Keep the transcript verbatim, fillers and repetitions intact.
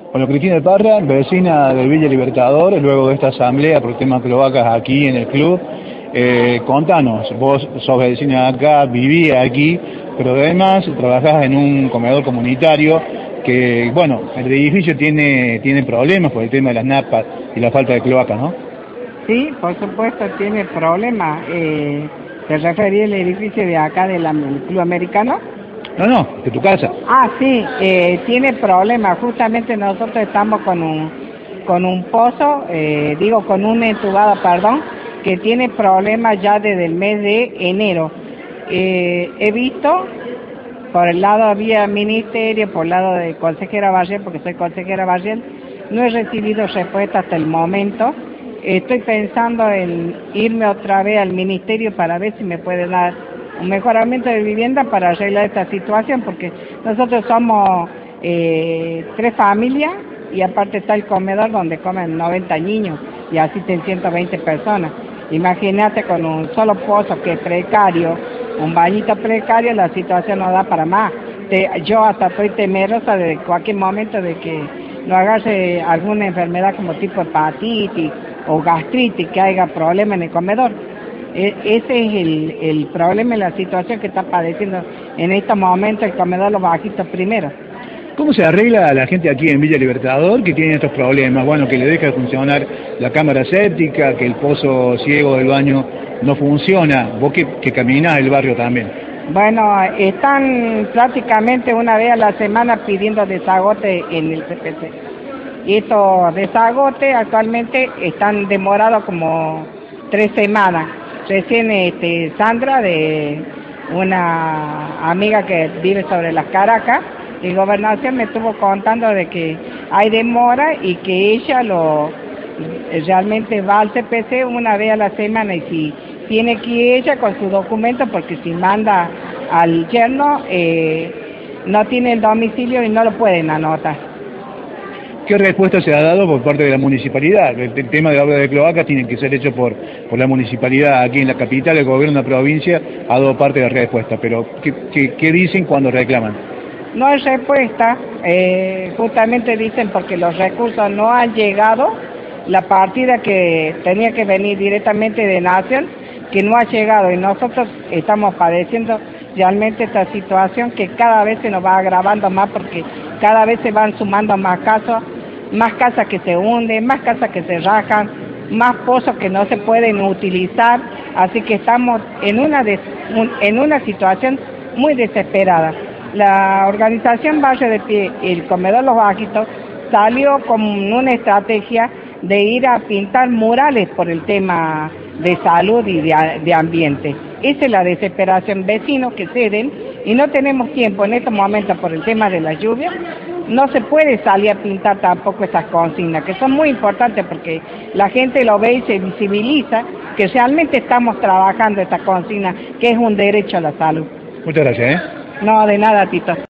Bueno, Cristina Parra, vecina de Villa Libertador, luego de esta asamblea por temas cloacas aquí en el club, eh, contanos, vos sos vecina de acá, vivís aquí, pero además trabajás en un comedor comunitario que, bueno, el edificio tiene, tiene problemas por el tema de las napas y la falta de cloacas, ¿no? Sí, por supuesto tiene problemas. Eh, ¿Te referí al edificio de acá del Club Americano? No, no, de tu casa. Ah, sí, eh, tiene problemas. Justamente nosotros estamos con un con un pozo, eh, digo con un entubado, perdón, que tiene problemas ya desde el mes de enero. Eh, he visto por el lado vía ministerio, por el lado de consejera Barriel, porque soy consejera Barriel, no he recibido respuesta hasta el momento. Estoy pensando en irme otra vez al ministerio para ver si me puede dar un mejoramiento de vivienda para arreglar esta situación, porque nosotros somos eh, tres familias y aparte está el comedor donde comen noventa niños y asisten ciento veinte personas. Imagínate con un solo pozo que es precario, un bañito precario, la situación no da para más. Te, yo hasta estoy temerosa de cualquier momento de que no agarre alguna enfermedad como tipo hepatitis o gastritis, que haya problema en el comedor. E, ese es el, el problema y la situación que está padeciendo en este momento el comedor Los Bajitos primero. ¿Cómo se arregla a la gente aquí en Villa Libertador que tiene estos problemas? Bueno, que le deja de funcionar la cámara séptica, que el pozo ciego del baño no funciona. Vos que, que caminás el barrio también. Bueno, están prácticamente una vez a la semana pidiendo desagote en el C P C. Y estos desagotes actualmente están demorados como tres semanas. Recién este, Sandra, de una amiga que vive sobre las Caracas, y Gobernación me estuvo contando de que hay demora y que ella lo realmente va al C P C una vez a la semana y si tiene que ir ella con su documento, porque si manda al yerno eh, no tiene el domicilio y no lo pueden anotar. ¿Qué respuesta se ha dado por parte de la municipalidad? El, el tema de la obra de cloacas tiene que ser hecho por, por la municipalidad aquí en la capital, el gobierno de la provincia ha dado parte de la respuesta, pero ¿qué, qué, qué dicen cuando reclaman? No hay respuesta, eh, justamente dicen porque los recursos no han llegado, la partida que tenía que venir directamente de Nación, que no ha llegado y nosotros estamos padeciendo realmente esta situación que cada vez se nos va agravando más porque cada vez se van sumando más casos, más casas que se hunden, más casas que se rajan, más pozos que no se pueden utilizar, así que estamos en una, des, un, en una situación muy desesperada. La organización Barrio de Pie y el comedor Los Bajitos salió con una estrategia de ir a pintar murales por el tema de salud y de, de ambiente. Esa es la desesperación, vecinos que ceden y no tenemos tiempo en estos momentos por el tema de la lluvia. No se puede salir a pintar tampoco estas consignas, que son muy importantes porque la gente lo ve y se visibiliza que realmente estamos trabajando esta consigna, que es un derecho a la salud. Muchas gracias, ¿eh? No, de nada, Tito.